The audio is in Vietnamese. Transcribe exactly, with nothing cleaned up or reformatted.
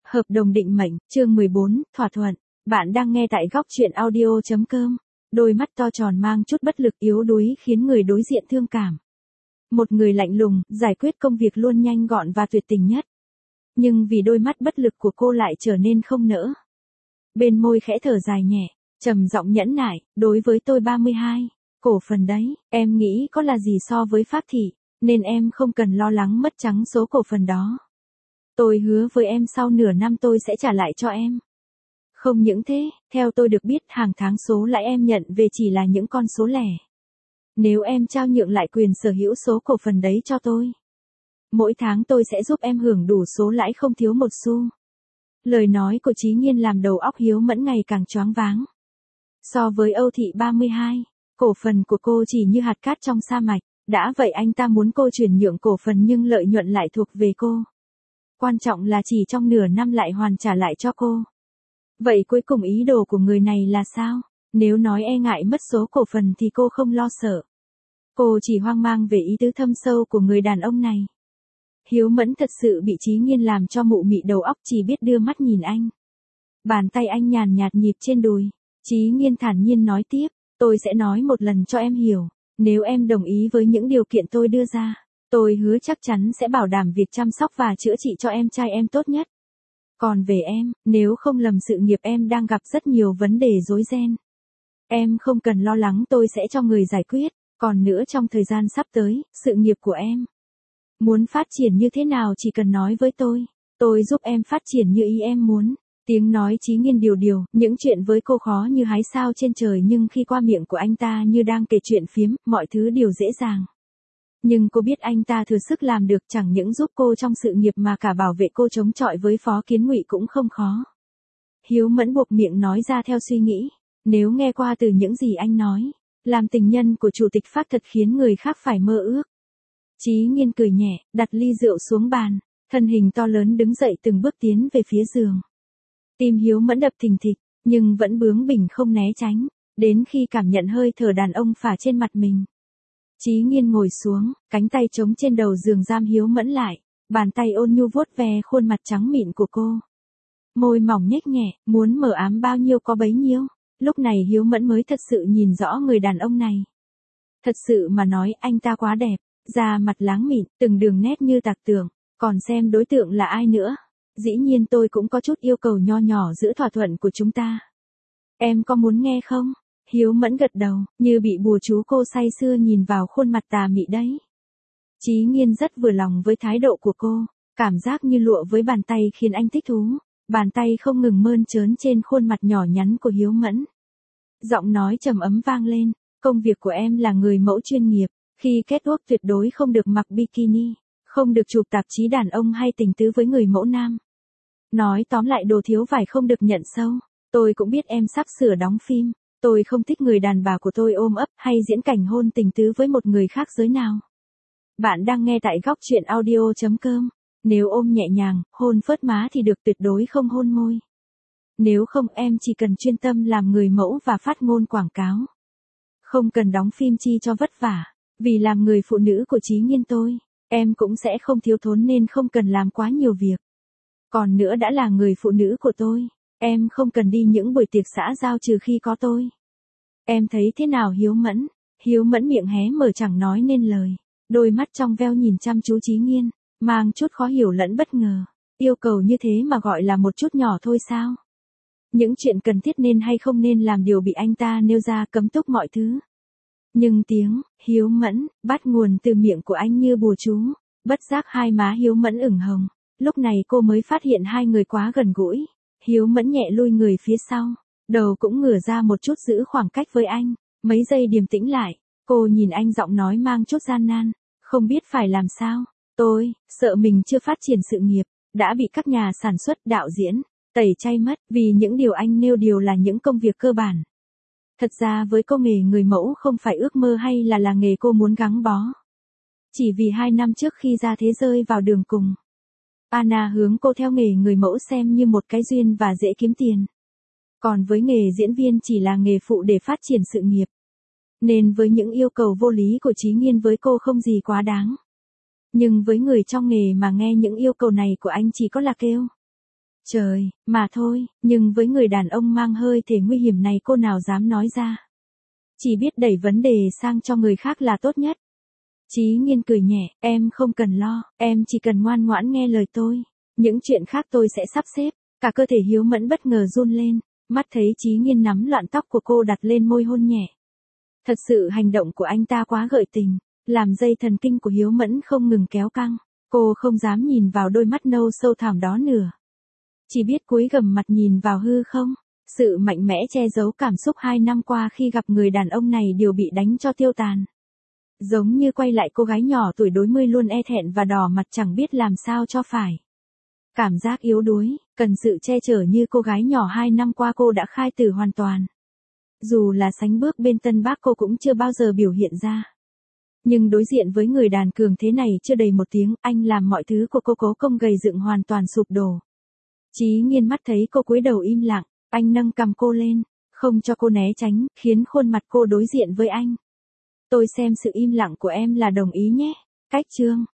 Hợp đồng định mệnh, chương mười bốn, thỏa thuận. Bạn đang nghe tại góc truyện audio chấm com. Đôi mắt to tròn mang chút bất lực yếu đuối khiến người đối diện thương cảm. Một người lạnh lùng, giải quyết công việc luôn nhanh gọn và tuyệt tình nhất. Nhưng vì đôi mắt bất lực của cô lại trở nên không nỡ. Bên môi khẽ thở dài nhẹ, trầm giọng nhẫn nại, đối với tôi ba mươi hai, cổ phần đấy, em nghĩ có là gì so với Pháp thị, nên em không cần lo lắng mất trắng số cổ phần đó. Tôi hứa với em sau nửa năm tôi sẽ trả lại cho em. Không những thế, theo tôi được biết hàng tháng số lãi em nhận về chỉ là những con số lẻ. Nếu em trao nhượng lại quyền sở hữu số cổ phần đấy cho tôi, mỗi tháng tôi sẽ giúp em hưởng đủ số lãi không thiếu một xu. Lời nói của Chí Nghiên làm đầu óc Hiếu Mẫn ngày càng choáng váng. So với Âu Thị ba mươi hai, cổ phần của cô chỉ như hạt cát trong sa mạch, đã vậy anh ta muốn cô chuyển nhượng cổ phần nhưng lợi nhuận lại thuộc về cô. Quan trọng là chỉ trong nửa năm lại hoàn trả lại cho cô. Vậy cuối cùng ý đồ của người này là sao? Nếu nói e ngại mất số cổ phần thì cô không lo sợ. Cô chỉ hoang mang về ý tứ thâm sâu của người đàn ông này. Hiếu Mẫn thật sự bị Chí Nghiên làm cho mụ mị đầu óc, chỉ biết đưa mắt nhìn anh. Bàn tay anh nhàn nhạt nhịp trên đùi. Chí Nghiên thản nhiên nói tiếp, tôi sẽ nói một lần cho em hiểu. Nếu em đồng ý với những điều kiện tôi đưa ra, tôi hứa chắc chắn sẽ bảo đảm việc chăm sóc và chữa trị cho em trai em tốt nhất. Còn về em, nếu không lầm sự nghiệp em đang gặp rất nhiều vấn đề rối ren. Em không cần lo lắng, tôi sẽ cho người giải quyết. Còn nữa, trong thời gian sắp tới, sự nghiệp của em muốn phát triển như thế nào chỉ cần nói với tôi. Tôi giúp em phát triển như ý em muốn. Tiếng nói Chí Nghiên điều điều, những chuyện với cô khó như hái sao trên trời nhưng khi qua miệng của anh ta như đang kể chuyện phiếm, mọi thứ đều dễ dàng. Nhưng cô biết anh ta thừa sức làm được, chẳng những giúp cô trong sự nghiệp mà cả bảo vệ cô chống chọi với Phó Kiến Ngụy cũng không khó. Hiếu Mẫn buộc miệng nói ra theo suy nghĩ, nếu nghe qua từ những gì anh nói, làm tình nhân của chủ tịch Phác thật khiến người khác phải mơ ước. Chí Nghiên cười nhẹ, đặt ly rượu xuống bàn, thân hình to lớn đứng dậy từng bước tiến về phía giường. Tim Hiếu Mẫn đập thình thịch, nhưng vẫn bướng bỉnh không né tránh, đến khi cảm nhận hơi thở đàn ông phả trên mặt mình. Chí Nghiên ngồi xuống, cánh tay trống trên đầu giường giam Hiếu Mẫn lại, bàn tay ôn nhu vuốt ve khuôn mặt trắng mịn của cô. Môi mỏng nhếch nhẹ, muốn mở ám bao nhiêu có bấy nhiêu. Lúc này Hiếu Mẫn mới thật sự nhìn rõ người đàn ông này. Thật sự mà nói, anh ta quá đẹp, da mặt láng mịn, từng đường nét như tạc tượng, còn xem đối tượng là ai nữa. Dĩ nhiên tôi cũng có chút yêu cầu nho nhỏ giữa thỏa thuận của chúng ta. Em có muốn nghe không? Hiếu Mẫn gật đầu, như bị bùa chú, cô say sưa nhìn vào khuôn mặt tà mị đấy. Chí Nghiên rất vừa lòng với thái độ của cô, cảm giác như lụa với bàn tay khiến anh thích thú. Bàn tay không ngừng mơn trớn trên khuôn mặt nhỏ nhắn của Hiếu Mẫn. Giọng nói trầm ấm vang lên, công việc của em là người mẫu chuyên nghiệp, khi kết hôn tuyệt đối không được mặc bikini, không được chụp tạp chí đàn ông hay tình tứ với người mẫu nam. Nói tóm lại, đồ thiếu vải không được nhận sâu. Tôi cũng biết em sắp sửa đóng phim, tôi không thích người đàn bà của tôi ôm ấp hay diễn cảnh hôn tình tứ với một người khác giới nào. Bạn đang nghe tại góc truyện audio chấm com. Nếu ôm nhẹ nhàng, hôn phớt má thì được, tuyệt đối không hôn môi. Nếu không, em chỉ cần chuyên tâm làm người mẫu và phát ngôn quảng cáo. Không cần đóng phim chi cho vất vả, vì làm người phụ nữ của Chí Nghiên tôi, em cũng sẽ không thiếu thốn nên không cần làm quá nhiều việc. Còn nữa, đã là người phụ nữ của tôi, em không cần đi những buổi tiệc xã giao trừ khi có tôi. Em thấy thế nào Hiếu Mẫn? Hiếu Mẫn miệng hé mở chẳng nói nên lời, đôi mắt trong veo nhìn chăm chú Chí Nghiên, mang chút khó hiểu lẫn bất ngờ. Yêu cầu như thế mà gọi là một chút nhỏ thôi sao? Những chuyện cần thiết nên hay không nên làm đều bị anh ta nêu ra cấm túc mọi thứ. Nhưng tiếng Hiếu Mẫn bắt nguồn từ miệng của anh như bùa chú, bất giác hai má Hiếu Mẫn ửng hồng. Lúc này cô mới phát hiện hai người quá gần gũi. Hiếu Mẫn nhẹ lui người phía sau, đầu cũng ngửa ra một chút giữ khoảng cách với anh. Mấy giây điềm tĩnh lại, cô nhìn anh, giọng nói mang chút gian nan, không biết phải làm sao. Tôi sợ mình chưa phát triển sự nghiệp, đã bị các nhà sản xuất, đạo diễn tẩy chay mất, vì những điều anh nêu đều là những công việc cơ bản. Thật ra với cô, nghề người mẫu không phải ước mơ hay là là nghề cô muốn gắn bó. Chỉ vì hai năm trước khi ra thế rơi vào đường cùng, Anna hướng cô theo nghề người mẫu xem như một cái duyên và dễ kiếm tiền. Còn với nghề diễn viên chỉ là nghề phụ để phát triển sự nghiệp. Nên với những yêu cầu vô lý của Chí Nghiên với cô không gì quá đáng. Nhưng với người trong nghề mà nghe những yêu cầu này của anh chỉ có là kêu. Trời, mà thôi, nhưng với người đàn ông mang hơi thể nguy hiểm này cô nào dám nói ra. Chỉ biết đẩy vấn đề sang cho người khác là tốt nhất. Chí Nghiên cười nhẹ, em không cần lo, em chỉ cần ngoan ngoãn nghe lời tôi. Những chuyện khác tôi sẽ sắp xếp. Cả cơ thể Hiếu Mẫn bất ngờ run lên, mắt thấy Chí Nghiên nắm loạn tóc của cô đặt lên môi hôn nhẹ. Thật sự hành động của anh ta quá gợi tình, làm dây thần kinh của Hiếu Mẫn không ngừng kéo căng. Cô không dám nhìn vào đôi mắt nâu sâu thẳm đó nữa. Chỉ biết cúi gằm mặt nhìn vào hư không. Sự mạnh mẽ che giấu cảm xúc hai năm qua khi gặp người đàn ông này đều bị đánh cho tiêu tàn. Giống như quay lại cô gái nhỏ tuổi đôi mươi luôn e thẹn và đỏ mặt chẳng biết làm sao cho phải. Cảm giác yếu đuối, cần sự che chở như cô gái nhỏ hai năm qua cô đã khai tử hoàn toàn. Dù là sánh bước bên tân bác cô cũng chưa bao giờ biểu hiện ra. Nhưng đối diện với người đàn cường thế này chưa đầy một tiếng, anh làm mọi thứ của cô cố công gầy dựng hoàn toàn sụp đổ. Chí Nghiên mắt thấy cô cúi đầu im lặng, anh nâng cằm cô lên, không cho cô né tránh, khiến khuôn mặt cô đối diện với anh. Tôi xem sự im lặng của em là đồng ý nhé. Cách chương